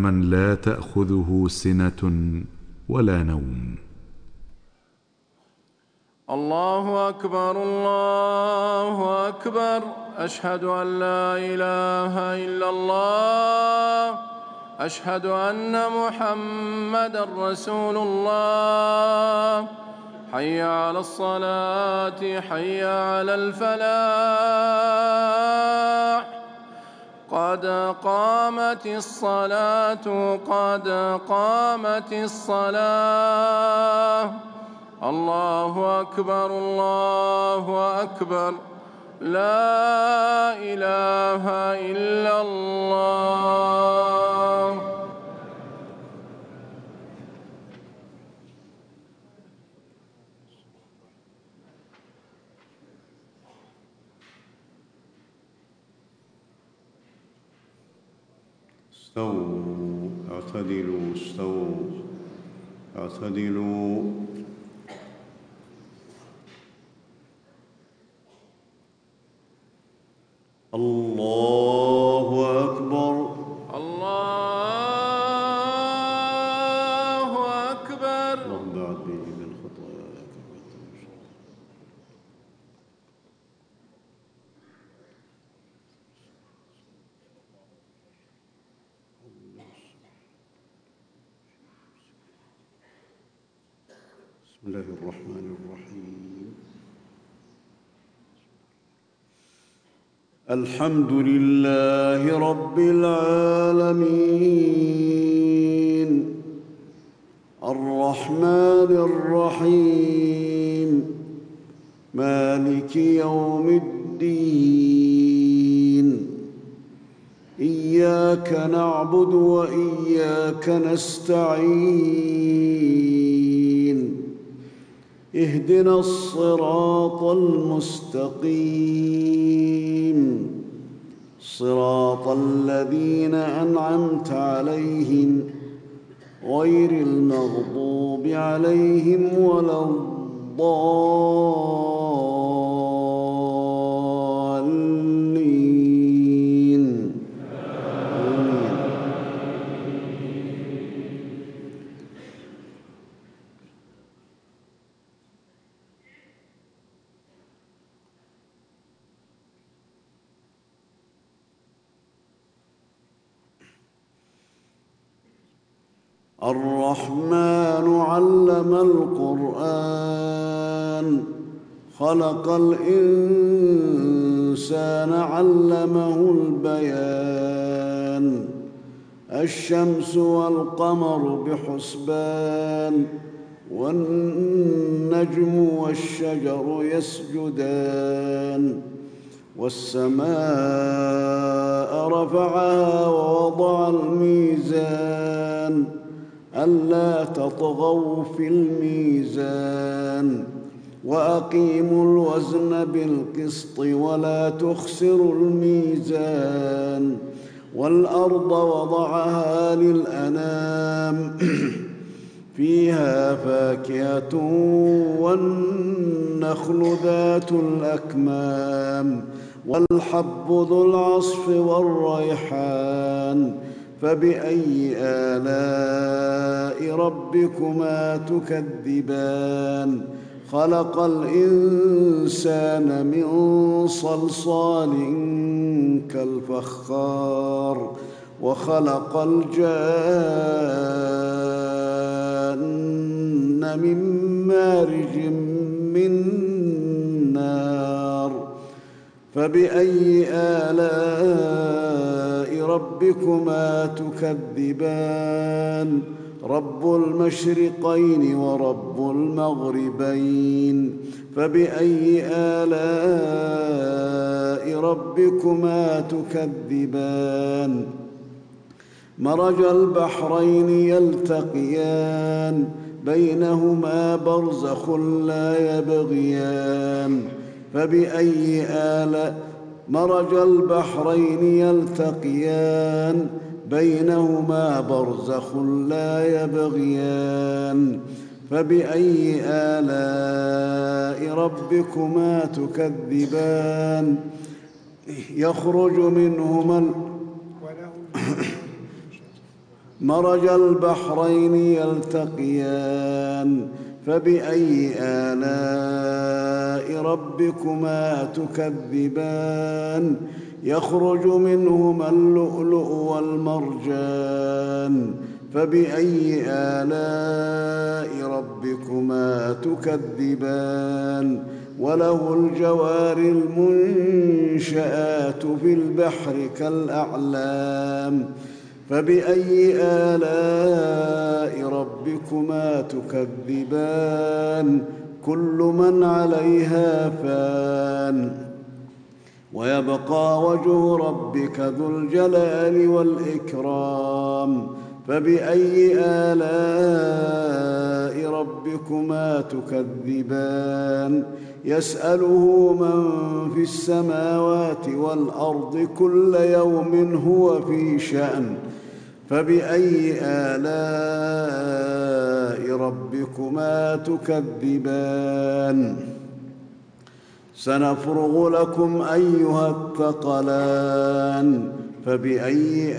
من لا تأخذه سنة ولا نوم. الله أكبر الله أكبر، أشهد أن لا إله إلا الله، أشهد أن محمدًا رسول الله. حي على الصلاة، حي على الفلاح، قد قامت الصلاة، قد قامت الصلاة. الله أكبر الله أكبر، لا إله إلا الله. استووا، اعتدلوا، استووا، اعتدلوا. الله أكبر الله أكبر. اللهم بعد بي من خطاياك. بسم الله الرحمن الرحيم. الحمد لله رب العالمين، الرحمن الرحيم، مالك يوم الدين. إياك نعبد وإياك نستعين. اهدنا الصراط المستقيم، صراط الذين أنعمت عليهم غير المغضوب عليهم ولا الضالين. الرحمن علم القرآن، خلق الإنسان علمه البيان. الشمس والقمر بحسبان، والنجم والشجر يسجدان. والسماء رفعها ووضع الميزان، ألا تطغوا في الميزان. وأقيموا الوزن بالقسط ولا تخسروا الميزان. والأرض وضعها للأنام، فيها فاكهة والنخل ذات الأكمام، والحب ذو العصف والريحان. فبأي آلاء ربكما تكذبان؟ خلق الإنسان من صلصال كالفخار، وخلق الجان من مارج من نار. فبأي آلاء ربكما تكذبان؟ رب المشرقين ورب المغربين. فبأي آلاء ربكما تكذبان؟ مرج البحرين يلتقيان، بينهما برزخ لا يبغيان. فبأي آلاء مرج البحرين يلتقيان، بينهما برزخ لا يبغيان. فبأي آلاء ربكما تكذبان؟ يخرج منهما مرج البحرين يلتقيان فبأي آلاء ربكما تكذبان يخرج منهما اللؤلؤ والمرجان فبأي آلاء ربكما تكذبان وله الجوار المنشآت في البحر كالأعلام فبأي آلاء ربكما تكذبان كل من عليها فان ويبقى وجه ربك ذو الجلال والإكرام فبأي آلاء ربكما تكذبان يسأله من في السماوات والأرض كل يوم هو في شأن فبأي آلاء ربكما تكذبان سنفرغ لكم أيها الثقلان فبأي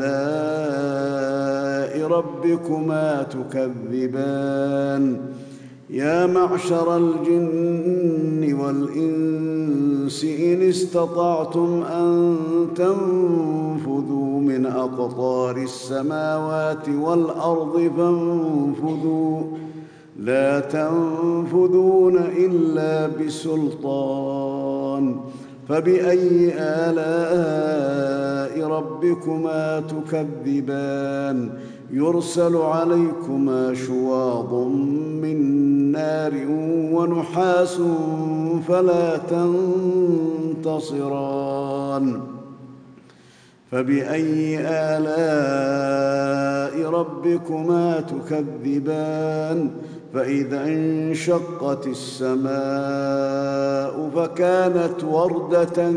آلاء ربكما تكذبان يا معشر الجن والإنس إن استطعتم أن تنفذوا من أقطار السماوات والأرض فانفذوا لا تنفذون إلا بسلطان فبأي آلاء ربكما تكذبان يرسل عليكما شواظ من نار ونحاس فلا تنتصران فبأي آلاء ربكما تكذبان فإذا انشقت السماء فكانت وردة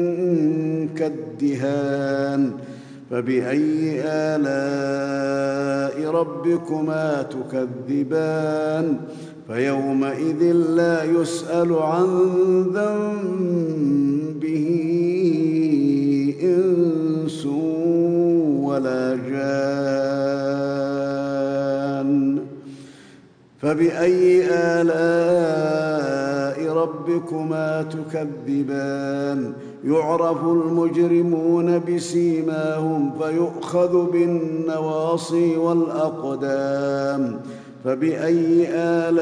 كالدهان فبأي آلاء ربكما تكذبان فيومئذ لا يسأل عن ذنبه إنس ولا جان فبأي آلاء ربكما تكذبان يعرف المجرمون بسيماهم فيؤخذ بالنواصي والأقدام فبأي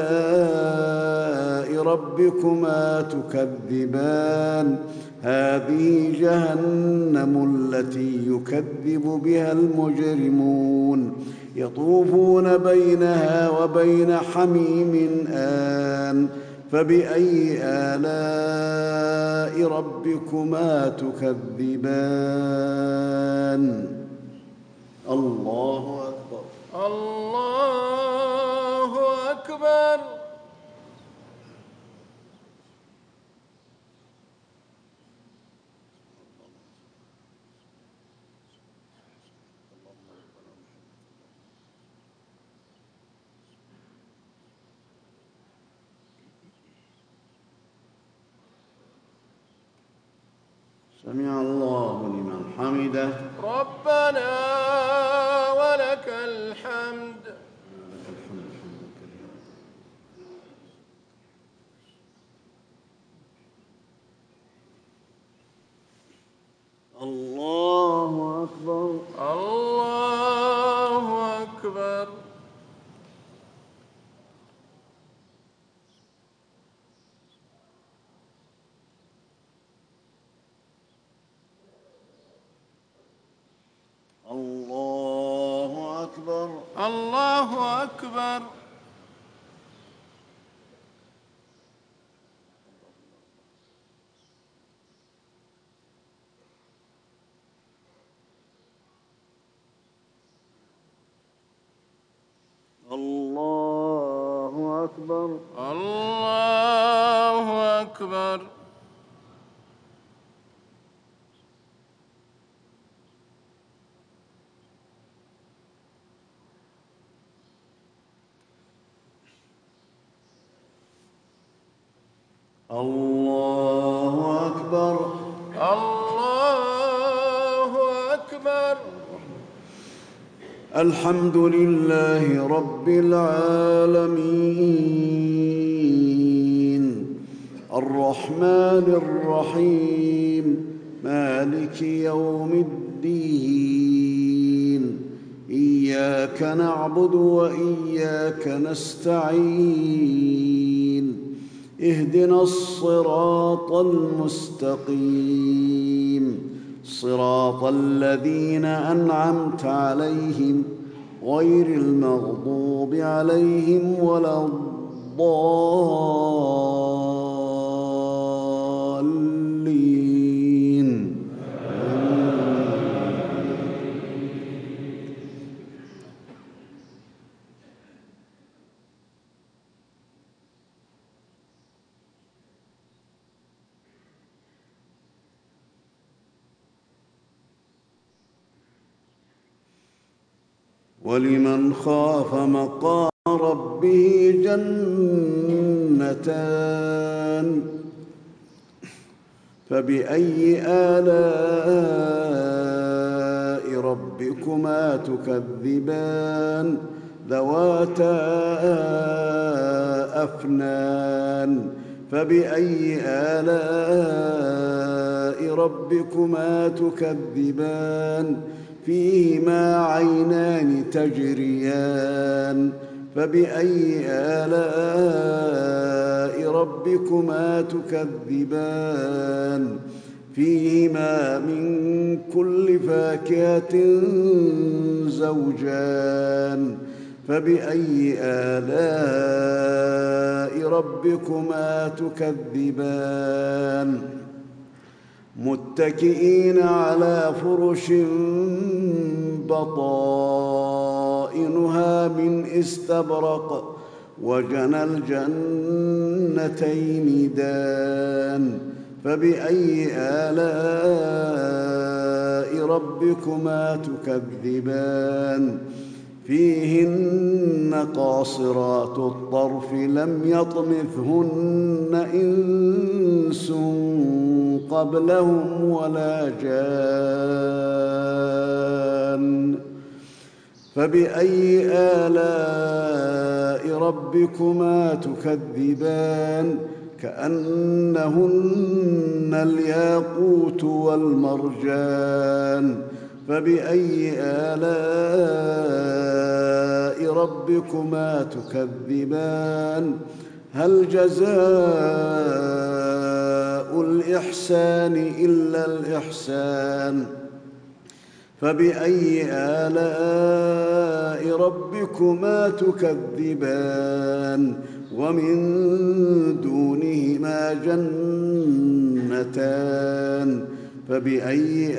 آلاء ربكما تكذبان هذه جهنم التي يكذب بها المجرمون يطوفون بينها وبين حميم آن فبأي آلاء ربكما تكذبان الله أكبر الله أكبر سمع الله لمن حمده ربنا ولك الحمد الله أكبر الله أكبر الله أكبر الله أكبر الله أكبر الله أكبر الله أكبر الله أكبر الحمد لله رب العالمين الرحمن الرحيم مالك يوم الدين إياك نعبد وإياك نستعين اهدنا الصراط المستقيم صراط الذين أنعمت عليهم غير المغضوب عليهم ولا الضالين. ولمن خاف مقام ربه جنتان فبأي آلاء ربكما تكذبان ذواتا أفنان فبأي آلاء ربكما تكذبان فيهما عينان تجريان فبأي آلاء ربكما تكذبان فيهما من كل فاكهة زوجان فبأي آلاء ربكما تكذبان متكئين على فرش بطائنها من استبرق وجنى الجنتين دان فبأي آلاء ربكما تكذبان فيهن قاصرات الطرف لم يطمثهن إنس قبلهم ولا جان فبأي آلاء ربكما تكذبان كأنهن الياقوت والمرجان فبأي آلاء ربكما تكذبان هل جزاء الإحسان إلا الإحسان فبأي آلاء ربكما تكذبان ومن دونهما جنتان فبأي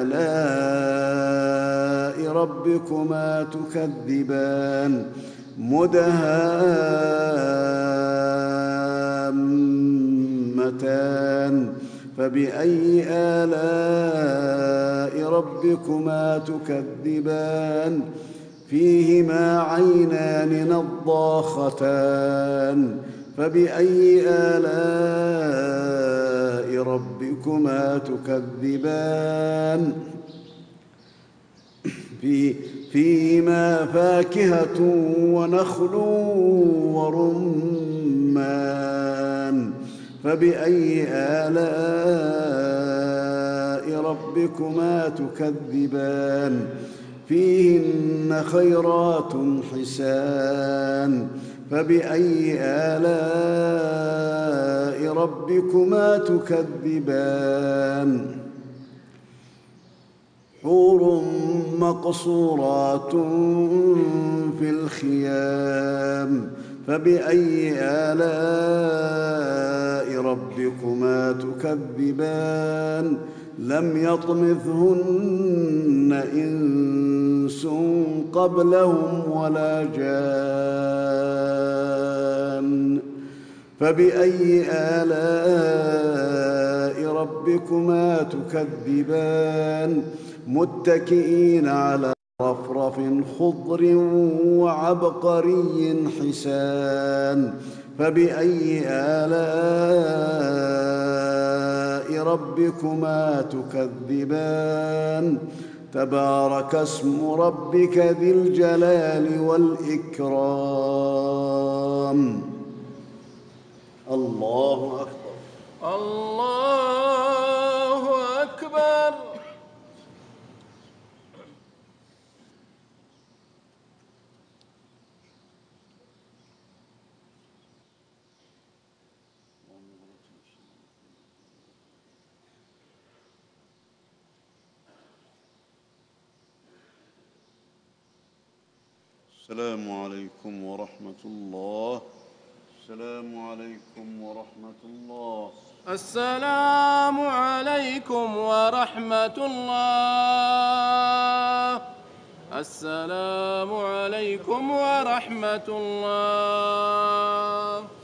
آلاء ربكما تكذبان مدهامتان فبأي آلاء ربكما تكذبان فيهما عينان نضاختان فبأي آلاء ربكما تكذبان فيهما فاكهة ونخل ورمان فبأي آلاء ربكما تكذبان فيهن خيرات حسان فبأي آلاء ربكما تكذبان حور مقصورات في الخيام فبأي آلاء ربكما تكذبان لم يطمثهن إنس قبلهم ولا جان فبأي آلاء ربكما تكذبان متكئين على رفرف خضر وعبقري حسان فبأي آلاء ربكما تكذبان تبارك اسم ربك ذي الجلال والإكرام. الله أكبر. الله أكبر. السلام عليكم ورحمة الله. السلام عليكم ورحمة الله. السلام عليكم ورحمة الله. السلام عليكم ورحمة الله.